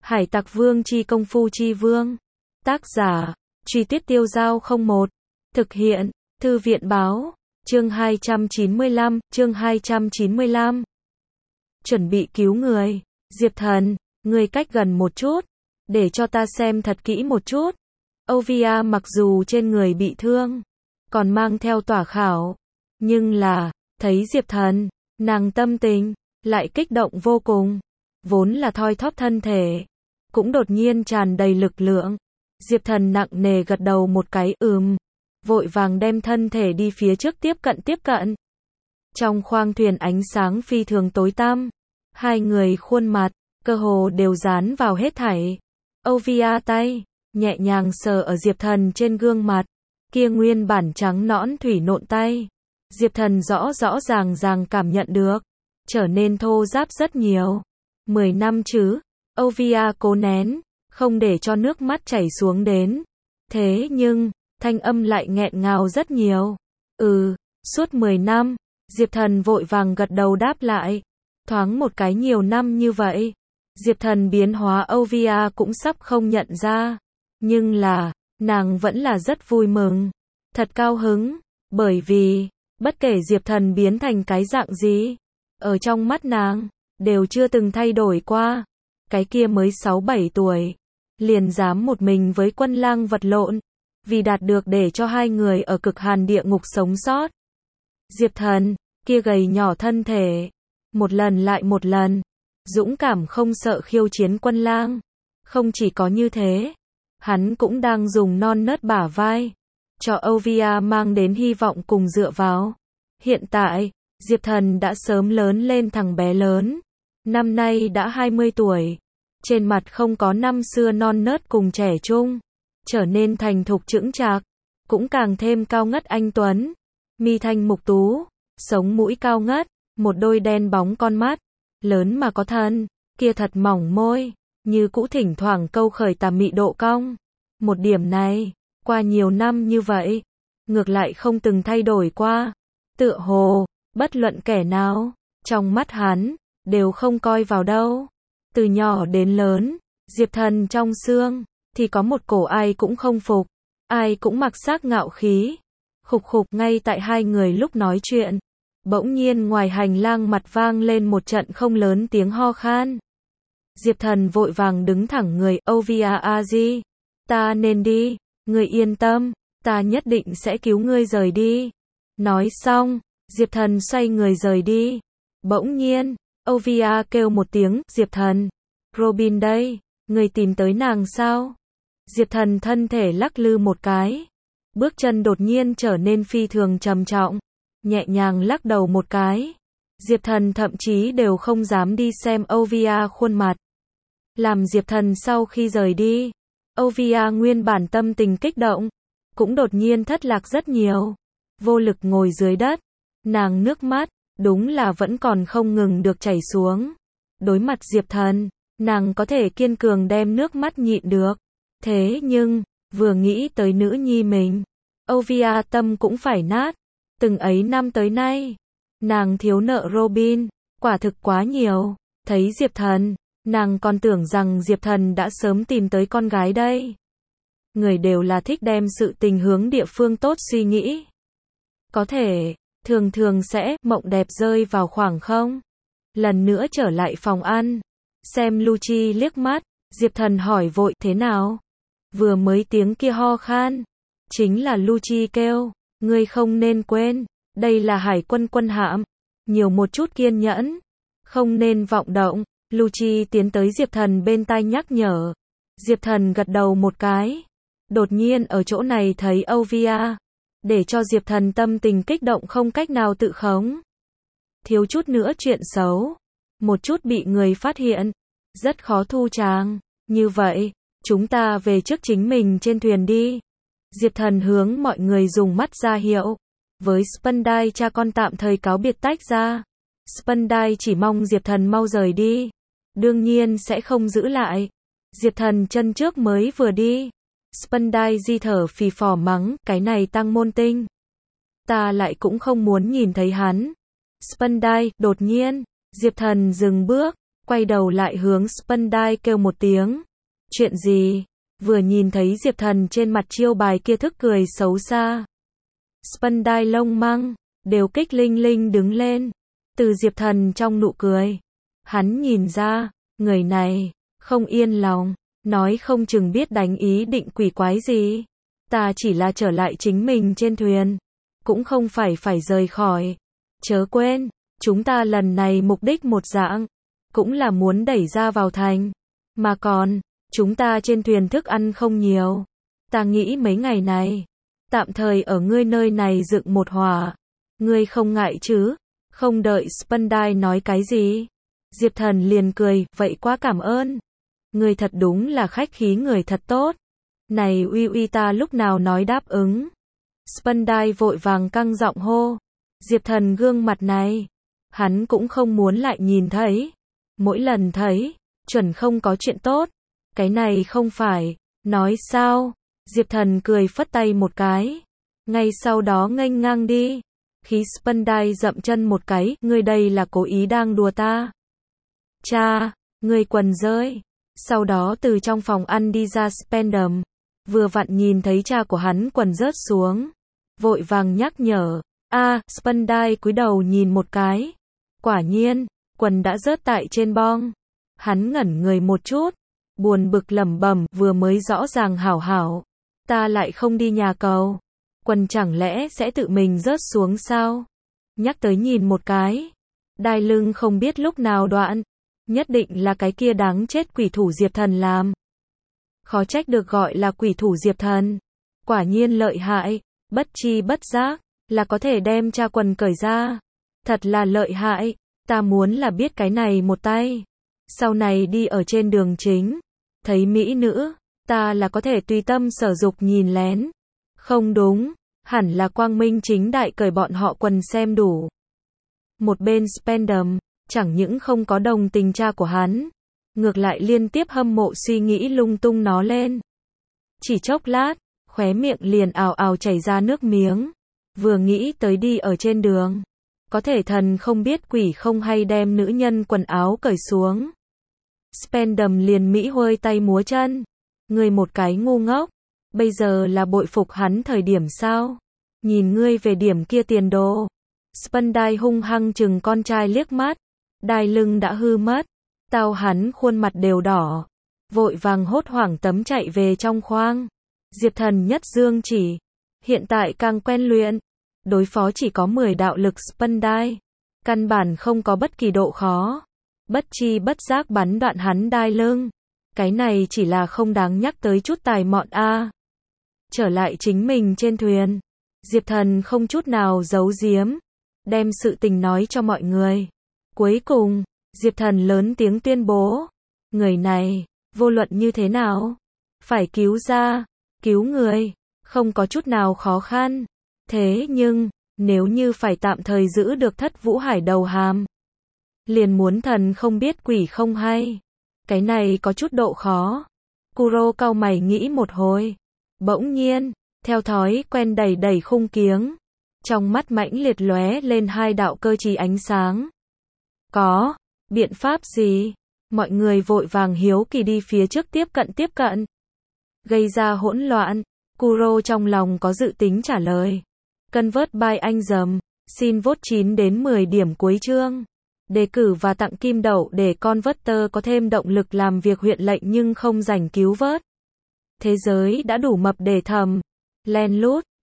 Hải Tặc Vương chi công phu chi vương. Tác giả, Truy Tuyết Tiêu Giao 01. Thực hiện, Thư viện Báo. Chương 295, chương 295. Chuẩn bị cứu người. Diệp Thần, người cách gần một chút. Để cho ta xem thật kỹ một chút. Ovia mặc dù trên người bị thương, còn mang theo tỏa khảo. Nhưng là, thấy Diệp Thần, nàng tâm tình, lại kích động vô cùng. Vốn là thoi thóp thân thể, cũng đột nhiên tràn đầy lực lượng. Diệp Thần nặng nề gật đầu một cái, vội vàng đem thân thể đi phía trước tiếp cận. Trong khoang thuyền ánh sáng phi thường tối tăm, hai người khuôn mặt, cơ hồ đều dán vào hết thảy. Ovia tay, nhẹ nhàng sờ ở Diệp Thần trên gương mặt, kia nguyên bản trắng nõn thủy nộn tay. Diệp Thần rõ ràng cảm nhận được, trở nên thô ráp rất nhiều. 10 năm chứ, Ovia cố nén, không để cho nước mắt chảy xuống đến. Thế nhưng, thanh âm lại nghẹn ngào rất nhiều. Suốt 10 năm, Diệp Thần vội vàng gật đầu đáp lại. Thoáng một cái nhiều năm như vậy, Diệp Thần biến hóa Ovia cũng sắp không nhận ra. Nhưng là, nàng vẫn là rất vui mừng, thật cao hứng, bởi vì, bất kể Diệp Thần biến thành cái dạng gì, ở trong mắt nàng, đều chưa từng thay đổi qua. Cái kia mới 6-7 tuổi, liền dám một mình với Quân Lang vật lộn, vì đạt được để cho hai người ở cực hàn địa ngục sống sót. Diệp Thần, kia gầy nhỏ thân thể, một lần lại một lần, dũng cảm không sợ khiêu chiến Quân Lang. Không chỉ có như thế, hắn cũng đang dùng non nớt bả vai, cho Ovia mang đến hy vọng cùng dựa vào. Hiện tại, Diệp Thần đã sớm lớn lên thằng bé lớn, năm nay đã 20 tuổi, trên mặt không có năm xưa non nớt cùng trẻ trung, trở nên thành thục chững chạc, cũng càng thêm cao ngất anh tuấn, mi thanh mục tú, sống mũi cao ngất, một đôi đen bóng con mắt, lớn mà có thân, kia thật mỏng môi, như cũ thỉnh thoảng câu khởi tà mị độ cong. Một điểm này, qua nhiều năm như vậy, ngược lại không từng thay đổi qua, tựa hồ, bất luận kẻ nào, trong mắt hắn, đều không coi vào đâu. Từ nhỏ đến lớn, Diệp Thần trong xương, thì có một cổ ai cũng không phục, ai cũng mặc xác ngạo khí. Khục ngay tại hai người lúc nói chuyện, bỗng nhiên ngoài hành lang mặt vang lên một trận không lớn tiếng ho khan. Diệp Thần vội vàng đứng thẳng người, Ovia Aji, ta nên đi, ngươi yên tâm, ta nhất định sẽ cứu ngươi rời đi. Nói xong, Diệp Thần xoay người rời đi. Bỗng nhiên, Ovia kêu một tiếng, Diệp Thần, Robin đây, ngươi tìm tới nàng sao? Diệp Thần thân thể lắc lư một cái, bước chân đột nhiên trở nên phi thường trầm trọng, nhẹ nhàng lắc đầu một cái. Diệp Thần thậm chí đều không dám đi xem Ovia khuôn mặt. Làm Diệp Thần sau khi rời đi, Ovia nguyên bản tâm tình kích động, cũng đột nhiên thất lạc rất nhiều, vô lực ngồi dưới đất, nàng nước mắt, đúng là vẫn còn không ngừng được chảy xuống. Đối mặt Diệp Thần, nàng có thể kiên cường đem nước mắt nhịn được. Thế nhưng, vừa nghĩ tới nữ nhi mình, Ovia tâm cũng phải nát. Từng ấy năm tới nay, nàng thiếu nợ Robin, quả thực quá nhiều. Thấy Diệp Thần, nàng còn tưởng rằng Diệp Thần đã sớm tìm tới con gái đây. Người đều là thích đem sự tình hướng địa phương tốt suy nghĩ. Có thể, thường sẽ mộng đẹp rơi vào khoảng không. Lần nữa trở lại phòng ăn, xem Lucci liếc mắt, Diệp Thần hỏi vội, thế nào? Vừa mới tiếng kia ho khan, chính là Lucci kêu, ngươi không nên quên, đây là hải quân quân hạm, nhiều một chút kiên nhẫn, không nên vọng động. Lucci tiến tới Diệp Thần bên tai nhắc nhở. Diệp Thần gật đầu một cái, đột nhiên ở chỗ này thấy Ovia, để cho Diệp Thần tâm tình kích động không cách nào tự khống. Thiếu chút nữa chuyện xấu, một chút bị người phát hiện, rất khó thu tràng. Như vậy, chúng ta về trước chính mình trên thuyền đi. Diệp Thần hướng mọi người dùng mắt ra hiệu, với Spandai cha con tạm thời cáo biệt tách ra. Spandai chỉ mong Diệp Thần mau rời đi, đương nhiên sẽ không giữ lại. Diệp Thần chân trước mới vừa đi, Spandai di thở phì phò mắng, cái này tăng môn tinh, ta lại cũng không muốn nhìn thấy hắn. Spandai, đột nhiên, Diệp Thần dừng bước, quay đầu lại hướng Spandai kêu một tiếng. Chuyện gì? Vừa nhìn thấy Diệp Thần trên mặt chiêu bài kia thức cười xấu xa. Spandai lông măng đều kích linh linh đứng lên. Từ Diệp Thần trong nụ cười, hắn nhìn ra, người này không yên lòng, nói không chừng biết đánh ý định quỷ quái gì. Ta chỉ là trở lại chính mình trên thuyền, cũng không phải rời khỏi. Chớ quên, chúng ta lần này mục đích một dạng, cũng là muốn đẩy ra vào thành. Mà còn, chúng ta trên thuyền thức ăn không nhiều. Ta nghĩ mấy ngày này, tạm thời ở ngươi nơi này dựng một hỏa. Ngươi không ngại chứ? Không đợi Spandai nói cái gì, Diệp Thần liền cười, vậy quá cảm ơn. Ngươi thật đúng là khách khí người thật tốt. Này uy uy ta lúc nào nói đáp ứng. Spandai vội vàng căng giọng hô. Diệp Thần gương mặt này, hắn cũng không muốn lại nhìn thấy. Mỗi lần thấy, chuẩn không có chuyện tốt. Cái này không phải, nói sao? Diệp Thần cười phất tay một cái. Ngay sau đó nghênh ngang đi. Khí Spandai dậm chân một cái, ngươi đây là cố ý đang đùa ta. Cha, ngươi quần rơi. Sau đó từ trong phòng ăn đi ra Spandam, vừa vặn nhìn thấy cha của hắn quần rớt xuống. Vội vàng nhắc nhở, Spandai cúi đầu nhìn một cái. Quả nhiên, quần đã rớt tại trên bong. Hắn ngẩn người một chút, buồn bực lẩm bẩm, vừa mới rõ ràng hảo hảo. Ta lại không đi nhà cầu. Quần chẳng lẽ sẽ tự mình rớt xuống sao? Nhắc tới nhìn một cái. Đai lưng không biết lúc nào đoạn. Nhất định là cái kia đáng chết quỷ thủ Diệp Thần làm. Khó trách được gọi là quỷ thủ Diệp Thần. Quả nhiên lợi hại, bất chi bất giác, là có thể đem cha quần cởi ra. Thật là lợi hại, ta muốn là biết cái này một tay. Sau này đi ở trên đường chính, thấy mỹ nữ, ta là có thể tùy tâm sở dục nhìn lén. Không đúng, hẳn là quang minh chính đại cởi bọn họ quần xem đủ. Một bên Spandam, chẳng những không có đồng tình cha của hắn, ngược lại liên tiếp hâm mộ suy nghĩ lung tung nó lên. Chỉ chốc lát, khóe miệng liền ào ào chảy ra nước miếng. Vừa nghĩ tới đi ở trên đường, có thể thần không biết quỷ không hay đem nữ nhân quần áo cởi xuống. Spandam liền mỹ huơi tay múa chân. Ngươi một cái ngu ngốc. Bây giờ là bội phục hắn thời điểm sao? Nhìn ngươi về điểm kia tiền đồ. Spandai hung hăng chừng con trai liếc mắt. Đai lưng đã hư mất. Tao hắn khuôn mặt đều đỏ. Vội vàng hốt hoảng tấm chạy về trong khoang. Diệp Thần nhất dương chỉ. Hiện tại càng quen luyện. Đối phó chỉ có 10 đạo lực Spandai. Căn bản không có bất kỳ độ khó. Bất chi bất giác bắn đoạn hắn đai lưng. Cái này chỉ là không đáng nhắc tới chút tài mọn Trở lại chính mình trên thuyền. Diệp Thần không chút nào giấu giếm. Đem sự tình nói cho mọi người. Cuối cùng, Diệp Thần lớn tiếng tuyên bố. Người này, vô luận như thế nào? Phải cứu ra, cứu người. Không có chút nào khó khăn. Thế nhưng, nếu như phải tạm thời giữ được Thất Vũ Hải đầu hàm. Liền muốn thần không biết quỷ không hay. Cái này có chút độ khó. Kuro cau mày nghĩ một hồi. Bỗng nhiên, theo thói quen đẩy đẩy khung kiếng. Trong mắt mãnh liệt lóe lên 2 đạo cơ trí ánh sáng. Có biện pháp gì? Mọi người vội vàng hiếu kỳ đi phía trước tiếp cận. Gây ra hỗn loạn. Kuro trong lòng có dự tính trả lời. Convert by anh dầm. Xin vote 9 đến 10 điểm cuối chương. Đề cử và tặng kim đậu để Converter có thêm động lực làm việc huyện lệnh nhưng không rảnh cứu vớt. Thế giới đã đủ mập để thầm. Len lút.